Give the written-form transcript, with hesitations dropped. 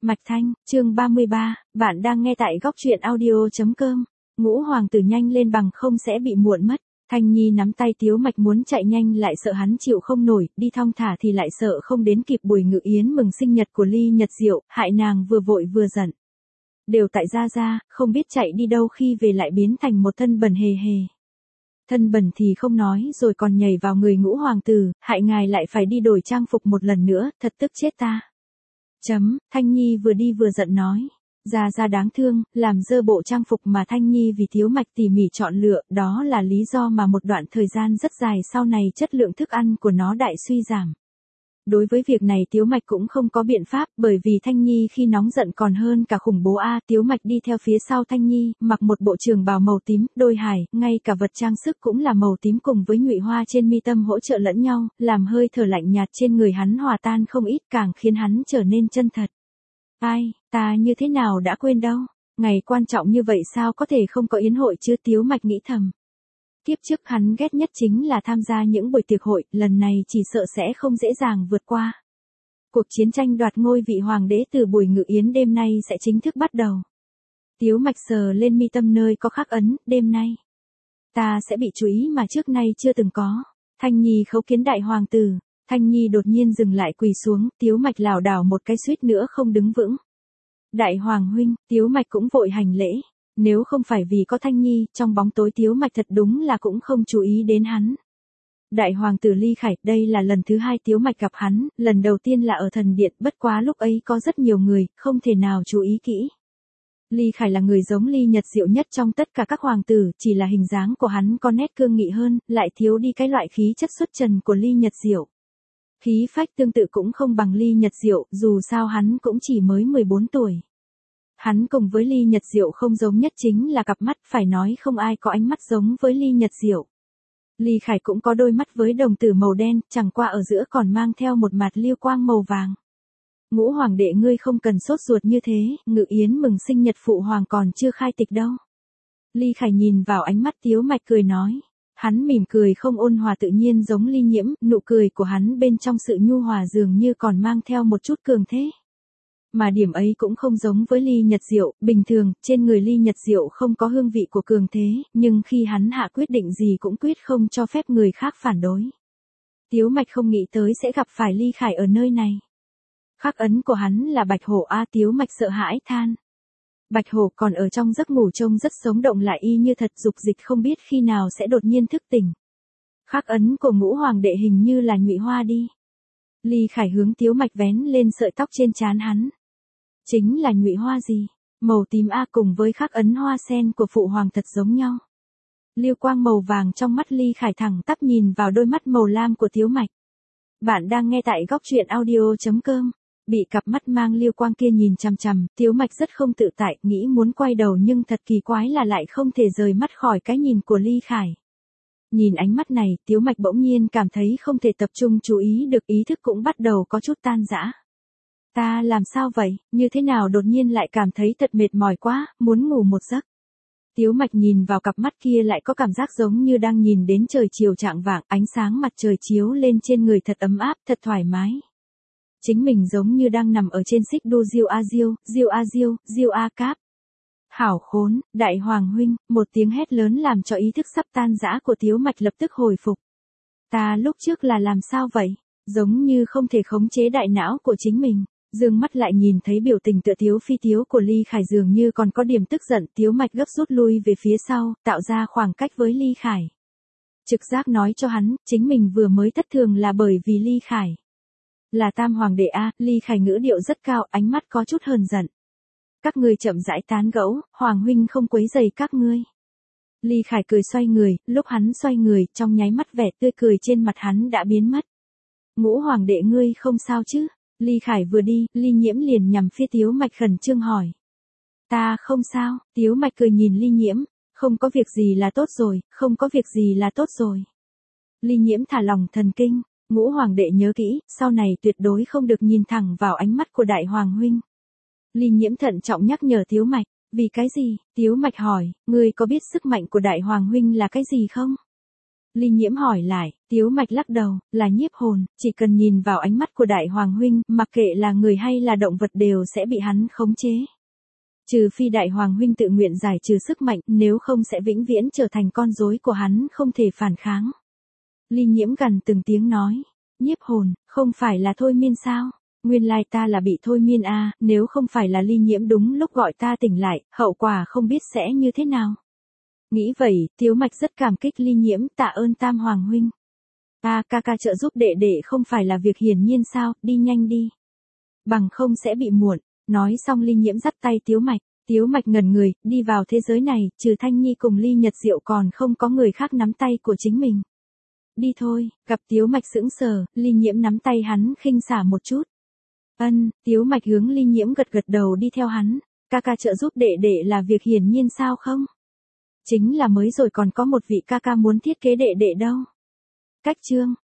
Mạch Thanh, chương 33, bạn đang nghe tại góc truyện audio.com. Ngũ hoàng tử nhanh lên bằng không sẽ bị muộn mất. Thanh Nhi nắm tay Tiếu Mạch muốn chạy nhanh lại sợ hắn chịu không nổi, đi thong thả thì lại sợ không đến kịp buổi ngự yến mừng sinh nhật của Ly Nhật Diệu, hại nàng vừa vội vừa giận. Đều tại gia, không biết chạy đi đâu khi về lại biến thành một thân bẩn hề hề. Thân bẩn thì không nói rồi còn nhảy vào người Ngũ hoàng tử, hại ngài lại phải đi đổi trang phục một lần nữa, thật tức chết ta. Thanh Nhi vừa đi vừa giận nói. Gia đáng thương, làm dơ bộ trang phục mà Thanh Nhi vì Tiếu Mạch tỉ mỉ chọn lựa, đó là lý do mà một đoạn thời gian rất dài sau này chất lượng thức ăn của nó đại suy giảm. Đối với việc này Tiếu Mạch cũng không có biện pháp, bởi vì Thanh Nhi khi nóng giận còn hơn cả khủng bố a. Tiếu Mạch đi theo phía sau Thanh Nhi, mặc một bộ trường bào màu tím, đôi hải, ngay cả vật trang sức cũng là màu tím cùng với nhụy hoa trên mi tâm hỗ trợ lẫn nhau, làm hơi thở lạnh nhạt trên người hắn hòa tan không ít, càng khiến hắn trở nên chân thật. Ai, ta như thế nào đã quên đâu, ngày quan trọng như vậy sao có thể không có yến hội chứ, Tiếu Mạch nghĩ thầm. Kiếp trước hắn ghét nhất chính là tham gia những buổi tiệc hội, lần này chỉ sợ sẽ không dễ dàng vượt qua. Cuộc chiến tranh đoạt ngôi vị hoàng đế từ buổi ngự yến đêm nay sẽ chính thức bắt đầu. Tiếu Mạch sờ lên mi tâm nơi có khắc ấn, đêm nay ta sẽ bị chú ý mà trước nay chưa từng có. Thanh Nhi khấu kiến đại hoàng tử. Thanh Nhi đột nhiên dừng lại quỳ xuống, Tiếu Mạch lảo đảo một cái suýt nữa không đứng vững. Đại hoàng huynh, Tiếu Mạch cũng vội hành lễ. Nếu không phải vì có Thanh Nhi, trong bóng tối Tiếu Mạch thật đúng là cũng không chú ý đến hắn. Đại hoàng tử Ly Khải, đây là lần thứ hai Tiếu Mạch gặp hắn, lần đầu tiên là ở thần điện, bất quá lúc ấy có rất nhiều người, không thể nào chú ý kỹ. Ly Khải là người giống Ly Nhật Diệu nhất trong tất cả các hoàng tử, chỉ là hình dáng của hắn có nét cương nghị hơn, lại thiếu đi cái loại khí chất xuất trần của Ly Nhật Diệu. Khí phách tương tự cũng không bằng Ly Nhật Diệu, dù sao hắn cũng chỉ mới 14 tuổi. Hắn cùng với Ly Nhật Diệu không giống nhất chính là cặp mắt, phải nói không ai có ánh mắt giống với Ly Nhật Diệu. Ly Khải cũng có đôi mắt với đồng tử màu đen, chẳng qua ở giữa còn mang theo một mạt liêu quang màu vàng. Ngũ hoàng đệ ngươi không cần sốt ruột như thế, ngự yến mừng sinh nhật phụ hoàng còn chưa khai tịch đâu. Ly Khải nhìn vào ánh mắt Tiếu Mạch cười nói. Hắn mỉm cười không ôn hòa tự nhiên giống Ly Nhiễm, nụ cười của hắn bên trong sự nhu hòa dường như còn mang theo một chút cường thế. Mà điểm ấy cũng không giống với Ly Nhật Diệu, bình thường, trên người Ly Nhật Diệu không có hương vị của cường thế, nhưng khi hắn hạ quyết định gì cũng quyết không cho phép người khác phản đối. Tiếu Mạch không nghĩ tới sẽ gặp phải Ly Khải ở nơi này. Khắc ấn của hắn là bạch hổ a. Tiếu Mạch sợ hãi than. Bạch hổ còn ở trong giấc ngủ trông rất sống động lại y như thật, dục dịch không biết khi nào sẽ đột nhiên thức tỉnh. Khắc ấn của Ngũ hoàng đệ hình như là nhụy hoa đi. Ly Khải hướng Tiếu Mạch vén lên sợi tóc trên trán hắn. Chính là nhụy hoa gì? Màu tím a, cùng với khắc ấn hoa sen của phụ hoàng thật giống nhau. Liêu quang màu vàng trong mắt Ly Khải thẳng tắp nhìn vào đôi mắt màu lam của Tiếu Mạch. Bạn đang nghe tại góc truyện audio.com. Bị cặp mắt mang liêu quang kia nhìn chằm chằm, Tiếu Mạch rất không tự tại, nghĩ muốn quay đầu nhưng thật kỳ quái là lại không thể rời mắt khỏi cái nhìn của Ly Khải. Nhìn ánh mắt này, Tiếu Mạch bỗng nhiên cảm thấy không thể tập trung chú ý được, ý thức cũng bắt đầu có chút tan rã. Ta làm sao vậy, như thế nào đột nhiên lại cảm thấy thật mệt mỏi quá, muốn ngủ một giấc. Tiếu Mạch nhìn vào cặp mắt kia lại có cảm giác giống như đang nhìn đến trời chiều chạng vạng, ánh sáng mặt trời chiếu lên trên người thật ấm áp, thật thoải mái. Chính mình giống như đang nằm ở trên xích đu diêu a cáp. Hảo khốn, đại hoàng huynh, một tiếng hét lớn làm cho ý thức sắp tan rã của Tiếu Mạch lập tức hồi phục. Ta lúc trước là làm sao vậy? Giống như không thể khống chế đại não của chính mình. Dương mắt lại nhìn thấy biểu tình tựa tiếu phi tiếu của Ly Khải dường như còn có điểm tức giận, Tiếu Mạch gấp rút lui về phía sau, tạo ra khoảng cách với Ly Khải. Trực giác nói cho hắn, chính mình vừa mới thất thường là bởi vì Ly Khải. Là tam hoàng đệ a. Ly Khải ngữ điệu rất cao, ánh mắt có chút hờn giận. Các ngươi chậm rãi tán gẫu, hoàng huynh không quấy rầy các ngươi. Ly Khải cười xoay người, lúc hắn xoay người, trong nháy mắt vẻ tươi cười trên mặt hắn đã biến mất. Ngũ hoàng đệ ngươi không sao chứ? Ly Khải vừa đi, Ly Nhiễm liền nhằm phía Tiếu Mạch khẩn trương hỏi. Ta không sao. Tiếu Mạch cười nhìn Ly Nhiễm, không có việc gì là tốt rồi, không có việc gì là tốt rồi. Ly Nhiễm thả lỏng thần kinh. Ngũ hoàng đệ nhớ kỹ, sau này tuyệt đối không được nhìn thẳng vào ánh mắt của đại hoàng huynh. Ly Nhiễm thận trọng nhắc nhở Tiếu Mạch. Vì cái gì? Tiếu Mạch hỏi, ngươi có biết sức mạnh của đại hoàng huynh là cái gì không? Ly Nhiễm hỏi lại, Tiếu Mạch lắc đầu, là nhiếp hồn, chỉ cần nhìn vào ánh mắt của Đại Hoàng huynh, mặc kệ là người hay là động vật đều sẽ bị hắn khống chế. Trừ phi Đại Hoàng huynh tự nguyện giải trừ sức mạnh, nếu không sẽ vĩnh viễn trở thành con rối của hắn không thể phản kháng. Ly Nhiễm gần từng tiếng nói, nhiếp hồn, không phải là thôi miên sao? Nguyên lai ta là bị thôi miên à, nếu không phải là Ly Nhiễm đúng lúc gọi ta tỉnh lại, hậu quả không biết sẽ như thế nào. Nghĩ vậy, Tiếu Mạch rất cảm kích Ly Nhiễm, tạ ơn Tam Hoàng huynh. Ca ca trợ giúp đệ đệ không phải là việc hiển nhiên sao, đi nhanh đi. Bằng không sẽ bị muộn. Nói xong Ly Nhiễm dắt tay Tiếu Mạch ngẩn người, đi vào thế giới này, trừ Thanh Nhi cùng Ly Nhật Diệu còn không có người khác nắm tay của chính mình. Đi thôi, gặp Tiếu Mạch sững sờ, Ly Nhiễm nắm tay hắn khinh xả một chút. Tiếu Mạch hướng Ly Nhiễm gật gật đầu đi theo hắn, ca trợ giúp đệ đệ là việc hiển nhiên sao không? Chính là mới rồi còn có một vị ca muốn thiết kế đệ đệ đâu. Cách chương